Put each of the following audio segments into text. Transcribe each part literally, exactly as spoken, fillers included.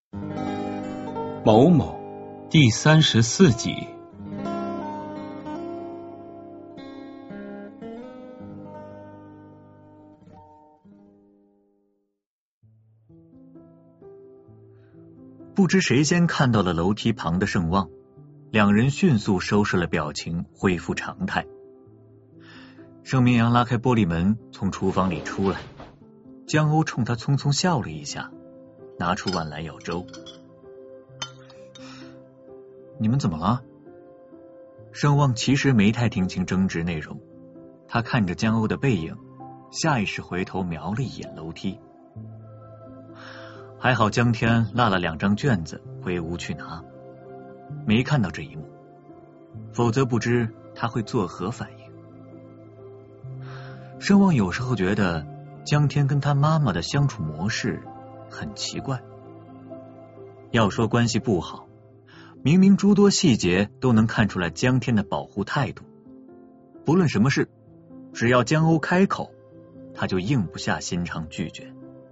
某某第三十四集。 不知谁先看到了楼梯旁的盛望，两人迅速收拾了表情，恢复常态。盛明阳拉开玻璃门，从厨房里出来，江欧冲他匆匆笑了一下，拿出碗来舀粥。你们怎么了？盛望其实没太听清争执内容，他看着江欧的背影，下意识回头瞄了一眼楼梯。还好江天落了两张卷子回屋去拿，没看到这一幕，否则不知他会作何反应。盛望有时候觉得江天跟他妈妈的相处模式很奇怪。要说关系不好，明明诸多细节都能看出来江天的保护态度，不论什么事，只要江欧开口，他就硬不下心肠拒绝。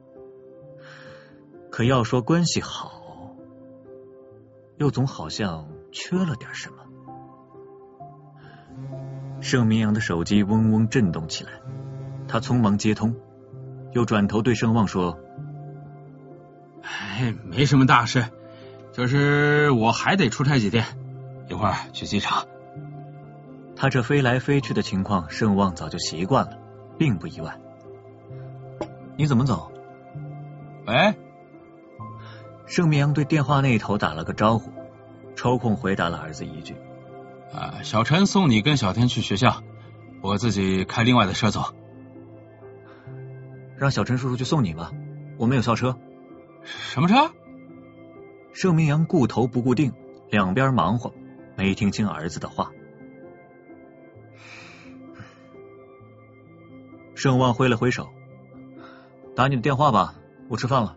可要说关系好，又总好像缺了点什么。盛明阳的手机嗡嗡震动起来，他匆忙接通，又转头对盛望说： 哎，没什么大事，就是我还得出差几天，一会儿去机场。 他这飞来飞去的情况，盛望早就习惯了，并不意外。你怎么走？ 喂？ 盛明阳对电话那头打了个招呼，抽空回答了儿子一句： 啊，小陈送你跟小天去学校，我自己开另外的车走。 让小陈叔叔去送你吧，我没有校车。 什么车？ 盛明阳顾头不顾腚，两边忙活，没听清儿子的话。盛望挥了挥手：打你的电话吧，我吃饭了。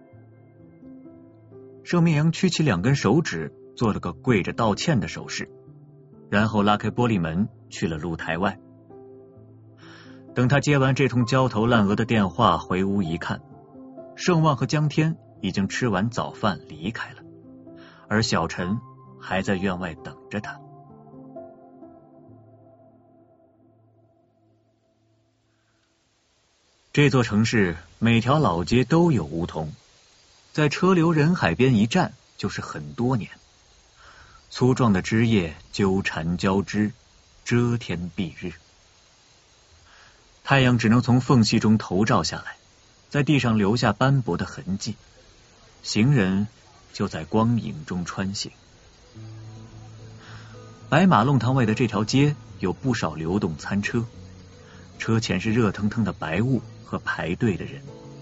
盛明阳屈起两根手指，做了个跪着道歉的手势，然后拉开玻璃门去了露台外。等他接完这通焦头烂额的电话回屋一看，盛望和江天已经吃完早饭离开了，而小陈还在院外等着他。这座城市每条老街都有梧桐，在车流人海边一站就是很多年，粗壮的枝叶纠缠交织，遮天蔽日。太阳只能从缝隙中投照下来，在地上留下斑驳的痕迹，行人就在光影中穿行。白马弄堂外的这条街有不少流动餐车，车前是热腾腾的白雾和排队的人。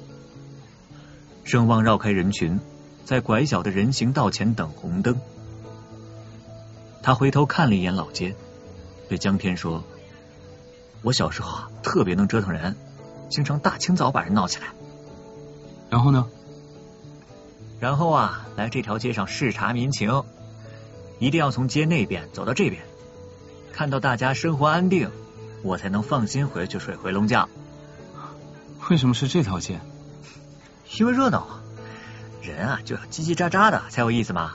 盛望绕开人群，在拐角的人行道前等红灯。他回头看了一眼老街，对江天说：我小时候啊，特别能折腾人，经常大清早把人闹起来。 然后呢？ 然后啊，来这条街上视察民情，一定要从街那边走到这边，看到大家生活安定，我才能放心回去睡回笼觉。 为什么是这条街？ 因为热闹啊，人啊就要叽叽喳喳的才有意思嘛。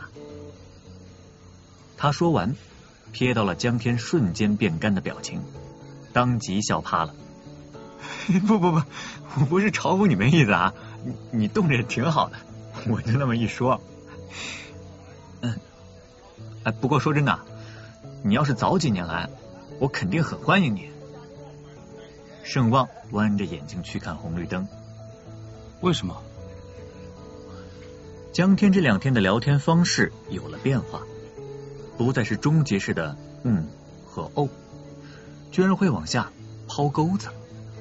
他说完，瞥到了江天瞬间变干的表情，当即笑趴了。不不不，我不是嘲讽你没意思啊，你你动着也挺好的，我就那么一说。嗯，哎，不过说真的，你要是早几年来，我肯定很欢迎你。盛望弯着眼睛去看红绿灯。 为什么？ 江天这两天的聊天方式有了变化，不再是终结式的嗯和哦，居然会往下抛钩子。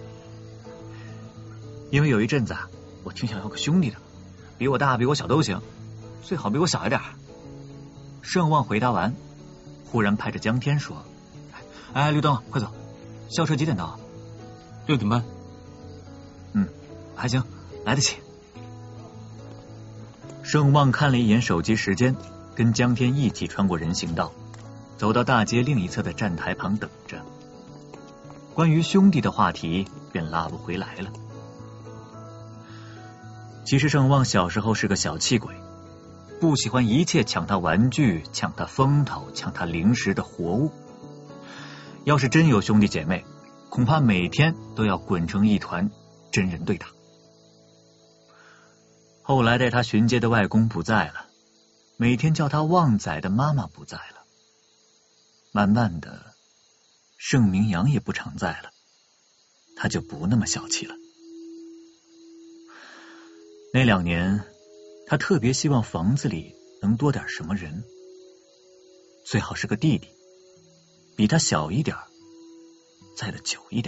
因为有一阵子啊，我挺想要个兄弟的，比我大比我小都行，最好比我小一点。盛望回答完，忽然拍着江天说：哎，绿灯，快走，校车几点到？ 六点半。 嗯，还行，来得及。盛望看了一眼手机时间，跟江天一起穿过人行道，走到大街另一侧的站台旁等着。关于兄弟的话题便拉不回来了。其实盛望小时候是个小气鬼， 不喜欢一切抢他玩具、抢他风头、抢他零食的活物。要是真有兄弟姐妹，恐怕每天都要滚成一团真人对打。后来带他巡街的外公不在了，每天叫他旺仔的妈妈不在了，慢慢的盛名扬也不常在了，他就不那么小气了。那两年他特别希望房子里能多点什么人，最好是个弟弟，比他小一点，在的久一点。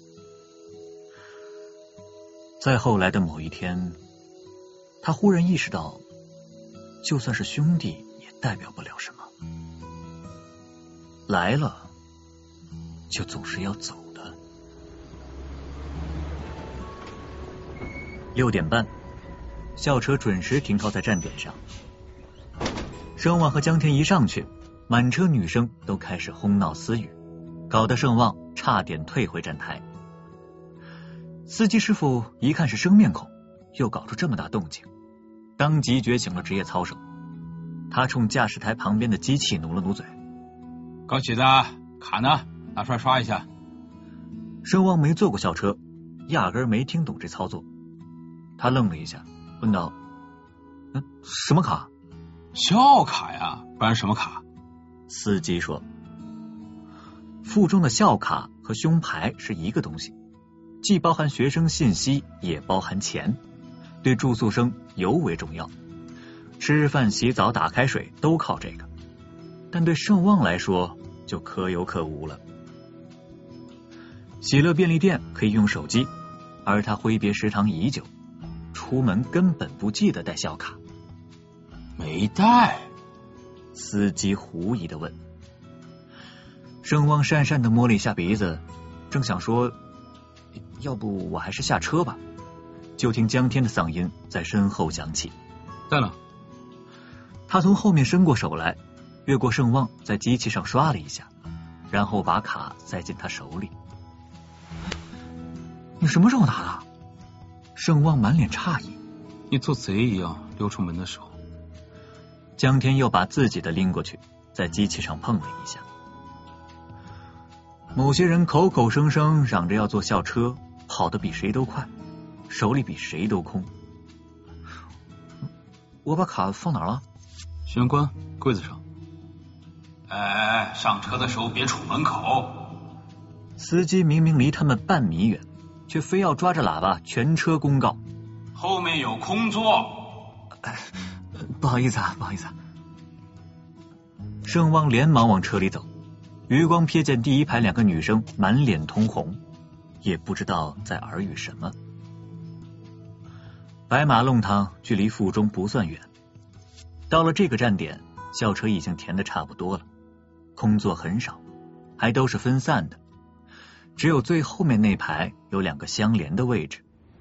再后来的某一天，他忽然意识到，就算是兄弟也代表不了什么，来了就总是要走的。六点半，校车准时停靠在站点上。盛旺和江天一上去，满车女生都开始哄闹私语，搞得盛旺差点退回站台。司机师傅一看是生面孔，又搞出这么大动静，当即觉醒了职业操守。他冲驾驶台旁边的机器努了努嘴：“ 高起子，卡呢？拿出来刷一下。” 盛旺没坐过校车，压根没听懂这操作。他愣了一下，问道：“嗯，什么卡？”“ 校卡呀，不然什么卡？” 司机说：“附中的校卡和胸牌是一个东西，既包含学生信息，也包含钱，对住宿生尤为重要。吃饭、洗澡、打开水都靠这个，但对盛旺来说就可有可无了。喜乐便利店可以用手机，而他挥别食堂已久，出门根本不记得带校卡。”“ 没带？” 司机狐疑的问。盛旺讪讪的摸了一下鼻子，正想说要不我还是下车吧，就听江天的嗓音在身后响起：“ 在呢。” 他从后面伸过手来，越过盛旺，在机器上刷了一下，然后把卡塞进他手里。“你什么时候拿的？”盛旺满脸诧异。 “你做贼一样溜出门的时候。” 江天又把自己的拎过去，在机器上碰了一下。某些人口口声声嚷着要坐校车，跑得比谁都快，手里比谁都空。“我把卡放哪儿了？”“ 玄关柜子上。”“哎哎，上车的时候别杵门口。” 司机明明离他们半米远，却非要抓着喇叭全车公告：“ 后面有空座。”“ 哎，不好意思啊，不好意思啊。”盛旺连忙往车里走，余光瞥见第一排两个女生满脸通红，也不知道在耳语什么。白马弄堂距离附中不算远，到了这个站点，校车已经填得差不多了，空座很少，还都是分散的，只有最后面那排有两个相连的位置。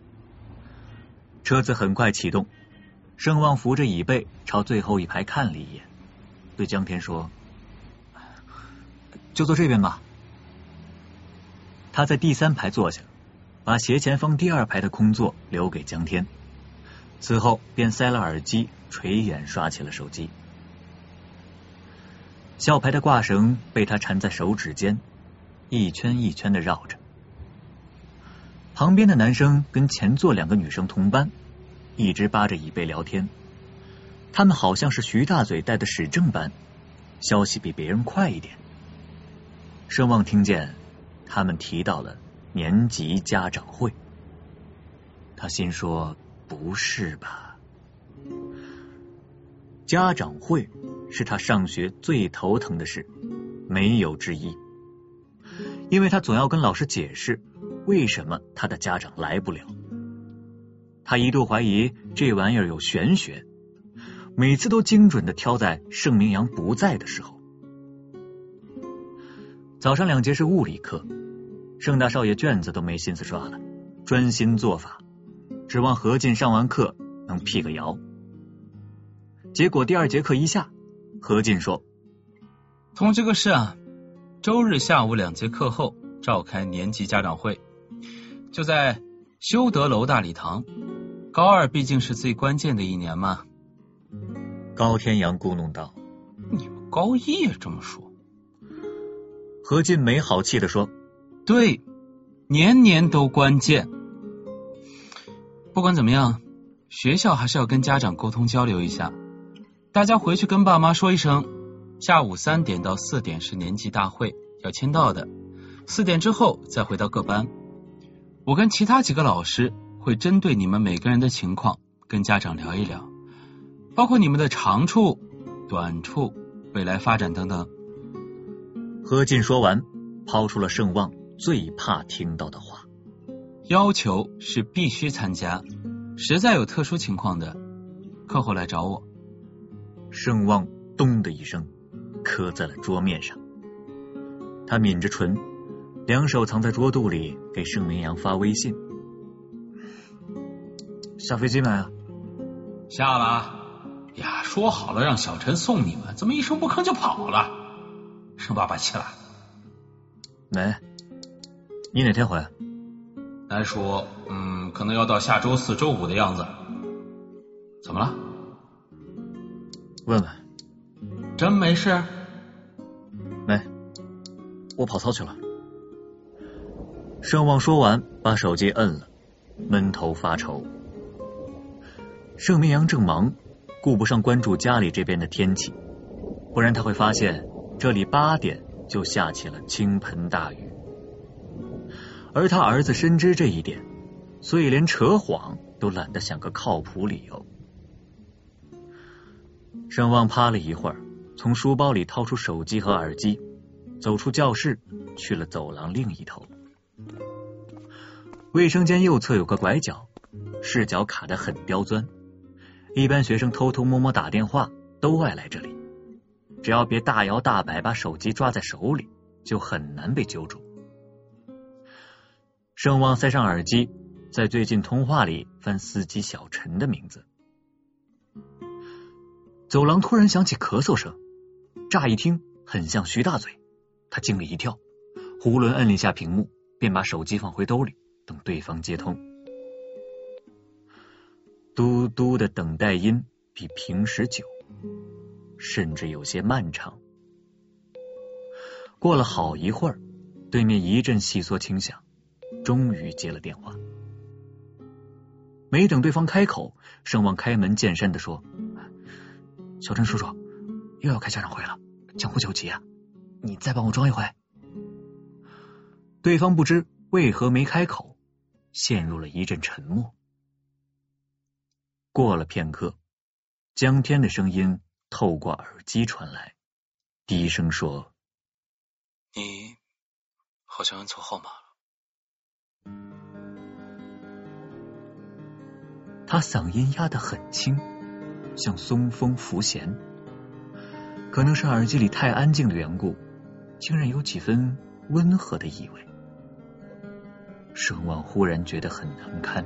车子很快启动，盛旺扶着椅背朝最后一排看了一眼，对江天说：“就坐这边吧。”他在第三排坐下，把斜前方第二排的空座留给江天，此后便塞了耳机，垂眼刷起了手机。校牌的挂绳被他缠在手指间，一圈一圈的绕着。旁边的男生跟前座两个女生同班，一直扒着椅背聊天，他们好像是徐大嘴带的史政班，消息比别人快一点。盛旺听见他们提到了年级家长会，他心说不是吧，家长会是他上学最头疼的事，没有之一，因为他总要跟老师解释为什么他的家长来不了。他一度怀疑这玩意儿有玄学，每次都精准的挑在盛明阳不在的时候。早上两节是物理课，盛大少爷卷子都没心思刷了，专心做法，指望何进上完课能辟个谣。结果第二节课一下，何进说：“ 通知个事啊，周日下午两节课后召开年级家长会，就在修德楼大礼堂，高二毕竟是最关键的一年嘛。” 高天阳咕哝道： 你们高一也这么说？ 何进没好气地说： 对，年年都关键。不管怎么样，学校还是要跟家长沟通交流一下，大家回去跟爸妈说一声，下午三点到四点是年级大会，要签到的，四点之后再回到各班。我跟其他几个老师会针对你们每个人的情况跟家长聊一聊，包括你们的长处、短处、未来发展等等。 何进说完，抛出了盛旺最怕听到的话： 要求是必须参加，实在有特殊情况的，课后来找我。 盛旺咚的一声磕在了桌面上，他抿着唇，两手藏在桌肚里，给盛明阳发微信：下飞机没啊？ 下了呀，说好了让小陈送你们，怎么一声不吭就跑了？盛爸爸气了。 没，你哪天回？ 来说，嗯，可能要到下周四、周五的样子。怎么了？ 问问。 真没事？ 没，我跑操去了。盛旺说完，把手机摁了，闷头发愁。盛明阳正忙，顾不上关注家里这边的天气，不然他会发现这里八点就下起了倾盆大雨。而他儿子深知这一点，所以连扯谎都懒得想个靠谱理由。盛旺趴了一会儿，从书包里掏出手机和耳机，走出教室，去了走廊另一头。卫生间右侧有个拐角，视角卡得很刁钻，一般学生偷偷摸摸打电话都爱来这里，只要别大摇大摆把手机抓在手里，就很难被揪住。盛旺塞上耳机，在最近通话里翻司机小陈的名字。走廊突然响起咳嗽声，乍一听很像徐大嘴，他惊了一跳，囫囵摁了一下屏幕，便把手机放回兜里，等对方接通。嘟嘟的等待音比平时久，甚至有些漫长。过了好一会儿，对面一阵细嗦轻响，终于接了电话。没等对方开口，盛旺开门见山地说：小陈叔叔，又要开家长会了，江湖救急啊，你再帮我装一回。对方不知为何没开口，陷入了一阵沉默。过了片刻，江天的声音透过耳机传来，低声说： 你好像按错号码了。 他嗓音压得很轻，像松风拂弦，可能是耳机里太安静的缘故，竟然有几分温和的意味。盛旺忽然觉得很难堪，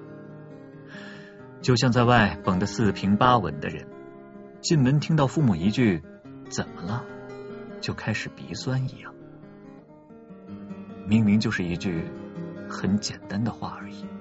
就像在外绷得四平八稳的人，进门听到父母一句怎么了，就开始鼻酸一样。明明就是一句很简单的话而已。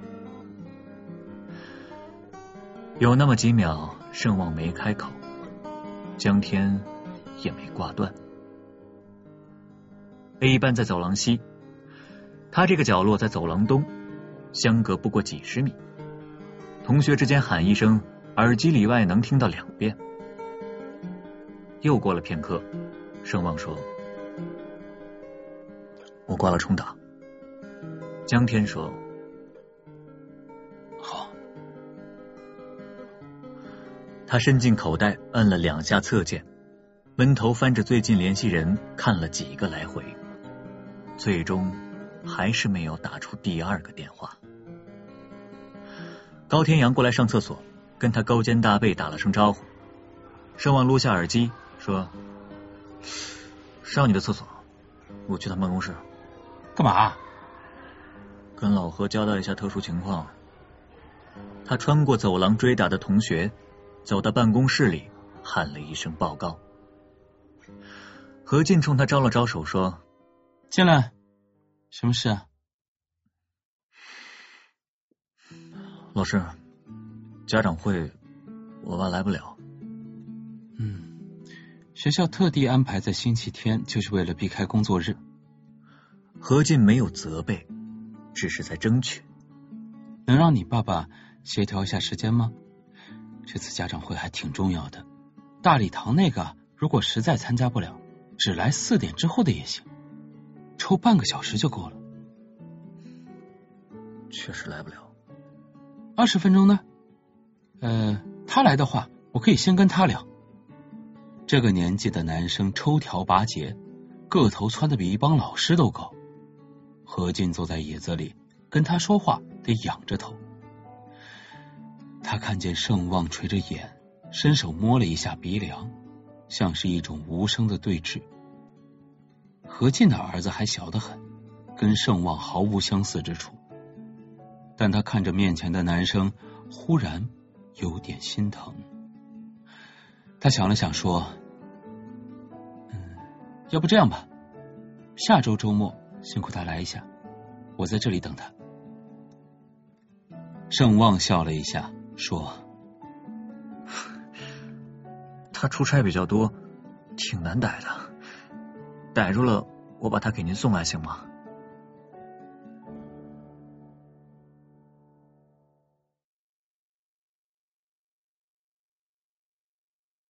有那么几秒，盛旺没开口，江天也没挂断。A 班在走廊西，他这个角落在走廊东，相隔不过几十米。同学之间喊一声，耳机里外能听到两遍。又过了片刻，盛旺说：我挂了重打。江天说： 好。 他伸进口袋摁了两下侧键，闷头翻着最近联系人看了几个来回，最终还是没有打出第二个电话。高天阳过来上厕所，跟他高肩大背打了声招呼。盛旺撸下耳机说：上你的厕所，我去他办公室。 干嘛？ 跟老何交代一下特殊情况。他穿过走廊追打的同学，走到办公室里喊了一声报告。何进冲他招了招手说： 进来。什么事啊？ 老师，家长会我爸来不了。 嗯，学校特地安排在星期天，就是为了避开工作日。 何进没有责备，只是在争取。 能让你爸爸协调一下时间吗？这次家长会还挺重要的，大礼堂那个如果实在参加不了，只来四点之后的也行，抽半个小时就够了。 确实来不了。 二十分钟呢？呃，他来的话，我可以先跟他聊。这个年纪的男生抽条拔节，个头窜得比一帮老师都高。何进坐在椅子里，跟他说话得仰着头。他看见盛旺垂着眼，伸手摸了一下鼻梁，像是一种无声的对峙。何进的儿子还小得很，跟盛旺毫无相似之处，但他看着面前的男生，忽然有点心疼。他想了想说，嗯，要不这样吧，下周周末辛苦他来一下，我在这里等他。盛旺笑了一下说， 他出差比较多，挺难逮的，逮住了我把他给您送来行吗？